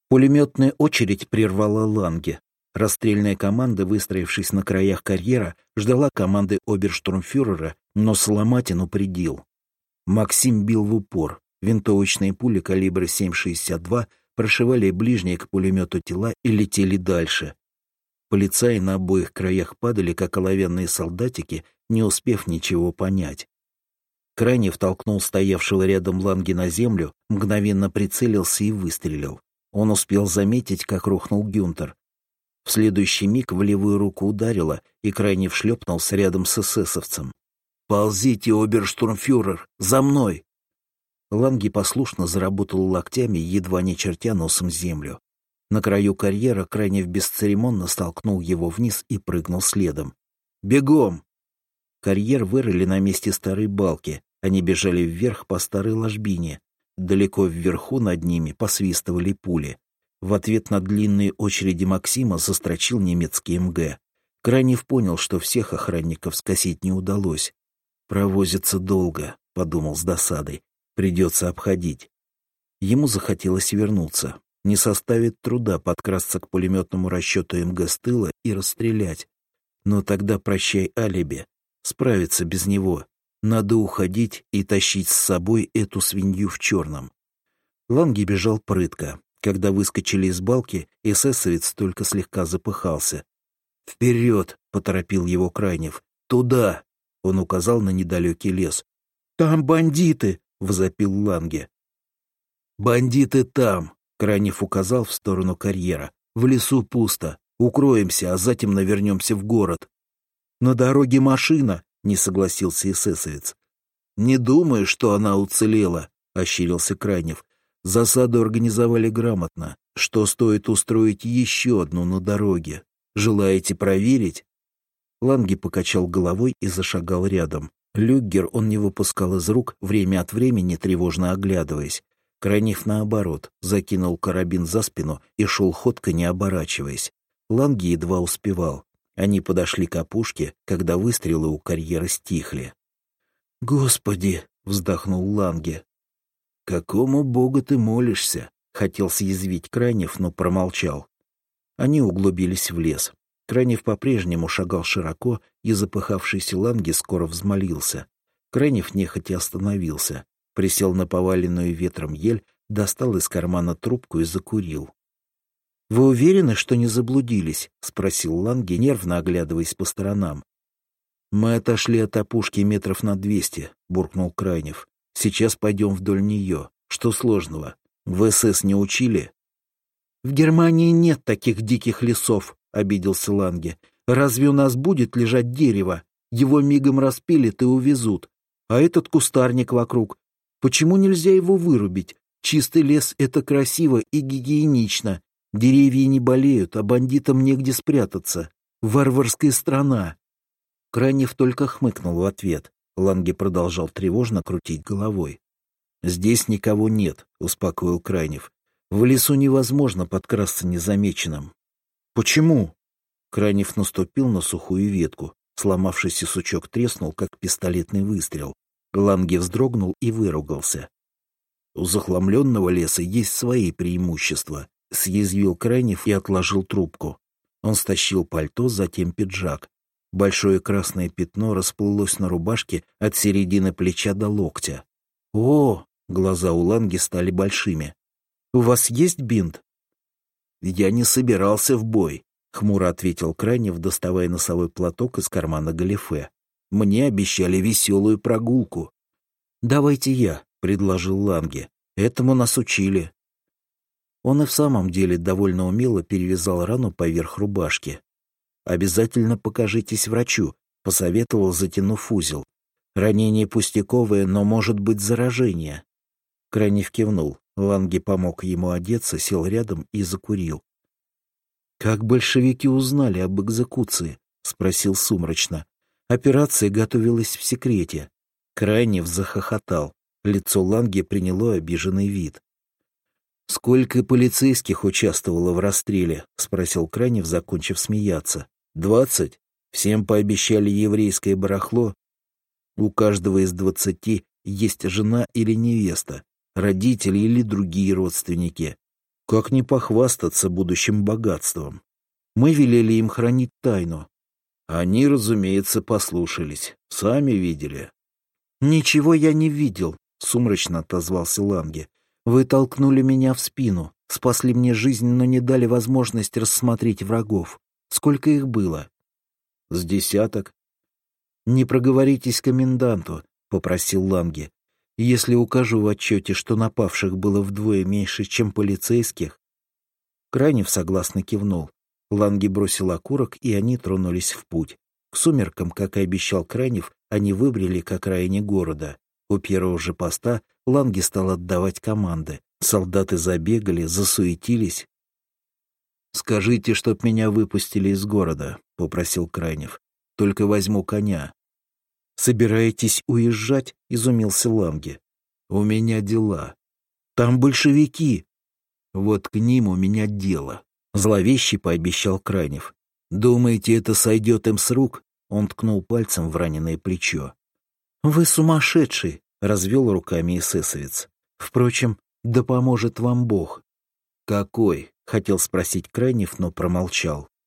Пулеметная очередь прервала Ланге. Расстрельная команда, выстроившись на краях карьера, ждала команды оберштурмфюрера, но Соломатин упредил. Максим бил в упор. Винтовочные пули калибра 7,62 прошивали ближние к пулемету тела и летели дальше. Полицаи на обоих краях падали, как оловянные солдатики, не успев ничего понять. Крайнев толкнул стоявшего рядом Ланге на землю, мгновенно прицелился и выстрелил. Он успел заметить, как рухнул Гюнтер. В следующий миг в левую руку ударило, и Крайнев шлепнулся рядом с эсэсовцем. «Ползите, оберштурмфюрер! За мной!» Ланге послушно заработал локтями, едва не чертя носом землю. На краю карьера Крайнев бесцеремонно столкнул его вниз и прыгнул следом. «Бегом!» Карьер вырыли на месте старой балки. Они бежали вверх по старой ложбине. Далеко вверху над ними посвистывали пули. В ответ на длинные очереди Максима застрочил немецкий МГ. Крайнев понял, что всех охранников скосить не удалось. «Провозится долго», — подумал с досадой. «Придется обходить». Ему захотелось вернуться. Не составит труда подкрасться к пулеметному расчету МГ с тыла и расстрелять. Но тогда прощай алиби. Справиться без него. Надо уходить и тащить с собой эту свинью в черном. Ланге бежал прытко. Когда выскочили из балки, эсэсовец только слегка запыхался. «Вперед!» — поторопил его Крайнев. «Туда!» — он указал на недалекий лес. «Там бандиты!» — возопил Ланге. «Бандиты там!» — Крайнев указал в сторону карьера. «В лесу пусто. Укроемся, а затем навернемся в город». «На дороге машина!» — не согласился эсэсовец. «Не думаю, что она уцелела», — ощерился Крайнев. «Засаду организовали грамотно. Что стоит устроить еще одну на дороге? Желаете проверить?» Ланге покачал головой и зашагал рядом. Люггер он не выпускал из рук, время от времени тревожно оглядываясь. Крайнев, наоборот, закинул карабин за спину и шел ходко, не оборачиваясь. Ланге едва успевал. Они подошли к опушке, когда выстрелы у карьера стихли. «Господи!» — вздохнул Ланге. «Какому богу ты молишься?» — хотел съязвить Крайнев, но промолчал. Они углубились в лес. Крайнев по-прежнему шагал широко, и запыхавшийся Ланге скоро взмолился. Крайнев нехотя остановился, присел на поваленную ветром ель, достал из кармана трубку и закурил. «Вы уверены, что не заблудились?» — спросил Ланге, нервно оглядываясь по сторонам. «Мы отошли от опушки метров на 200, — буркнул Крайнев. «Сейчас пойдем вдоль нее. Что сложного? В СС не учили?» «В Германии нет таких диких лесов», — обиделся Ланге. «Разве у нас будет лежать дерево? Его мигом распилят и увезут. А этот кустарник вокруг. Почему нельзя его вырубить? Чистый лес — это красиво и гигиенично. Деревья не болеют, а бандитам негде спрятаться. Варварская страна». Крайнев только хмыкнул в ответ. Ланге продолжал тревожно крутить головой. «Здесь никого нет», — успокоил Крайнев. «В лесу невозможно подкрасться незамеченным». «Почему?» Крайнев наступил на сухую ветку. Сломавшийся сучок треснул, как пистолетный выстрел. Ланге вздрогнул и выругался. «У захламленного леса есть свои преимущества», — съязвил Крайнев и отложил трубку. Он стащил пальто, затем пиджак. Большое красное пятно расплылось на рубашке от середины плеча до локтя. «О!» — глаза у Ланге стали большими. «У вас есть бинт?» «Я не собирался в бой», — хмуро ответил Крайнев, доставая носовой платок из кармана галифе. «Мне обещали веселую прогулку». «Давайте я», — предложил Ланге. «Этому нас учили». Он и в самом деле довольно умело перевязал рану поверх рубашки. «Обязательно покажитесь врачу», — посоветовал, затянув узел. «Ранение пустяковое, но может быть заражение». Крайнев кивнул. Ланге помог ему одеться, сел рядом и закурил. «Как большевики узнали об экзекуции?» — спросил сумрачно. «Операция готовилась в секрете». Крайнев захохотал. Лицо Ланге приняло обиженный вид. «Сколько полицейских участвовало в расстреле?» — спросил Крайнев, закончив смеяться. 20? Всем пообещали еврейское барахло? У каждого из 20 есть жена или невеста, родители или другие родственники. Как не похвастаться будущим богатством? Мы велели им хранить тайну. Они, разумеется, послушались. Сами видели. «Ничего я не видел», — сумрачно отозвался Ланге. «Вы толкнули меня в спину, спасли мне жизнь, но не дали возможность рассмотреть врагов. Сколько их было?» «С десяток». «Не проговоритесь коменданту», — попросил Ланге. «Если укажу в отчете, что напавших было вдвое меньше, чем полицейских». Крайнев согласно кивнул. Ланге бросил окурок, и они тронулись в путь. К сумеркам, как и обещал Крайнев, они выбрели к окраине города. У первого же поста Ланге стал отдавать команды. Солдаты забегали, засуетились. «Скажите, чтоб меня выпустили из города», — попросил Крайнев. «Только возьму коня». «Собираетесь уезжать?» — изумился Ланге. «У меня дела». «Там большевики». «Вот к ним у меня дело», — зловеще пообещал Крайнев. «Думаете, это сойдет им с рук?» — он ткнул пальцем в раненое плечо. «Вы сумасшедший!» — развел руками эсэсовец. «Впрочем, да поможет вам Бог». «Какой?» — хотел спросить Крайнев, но промолчал.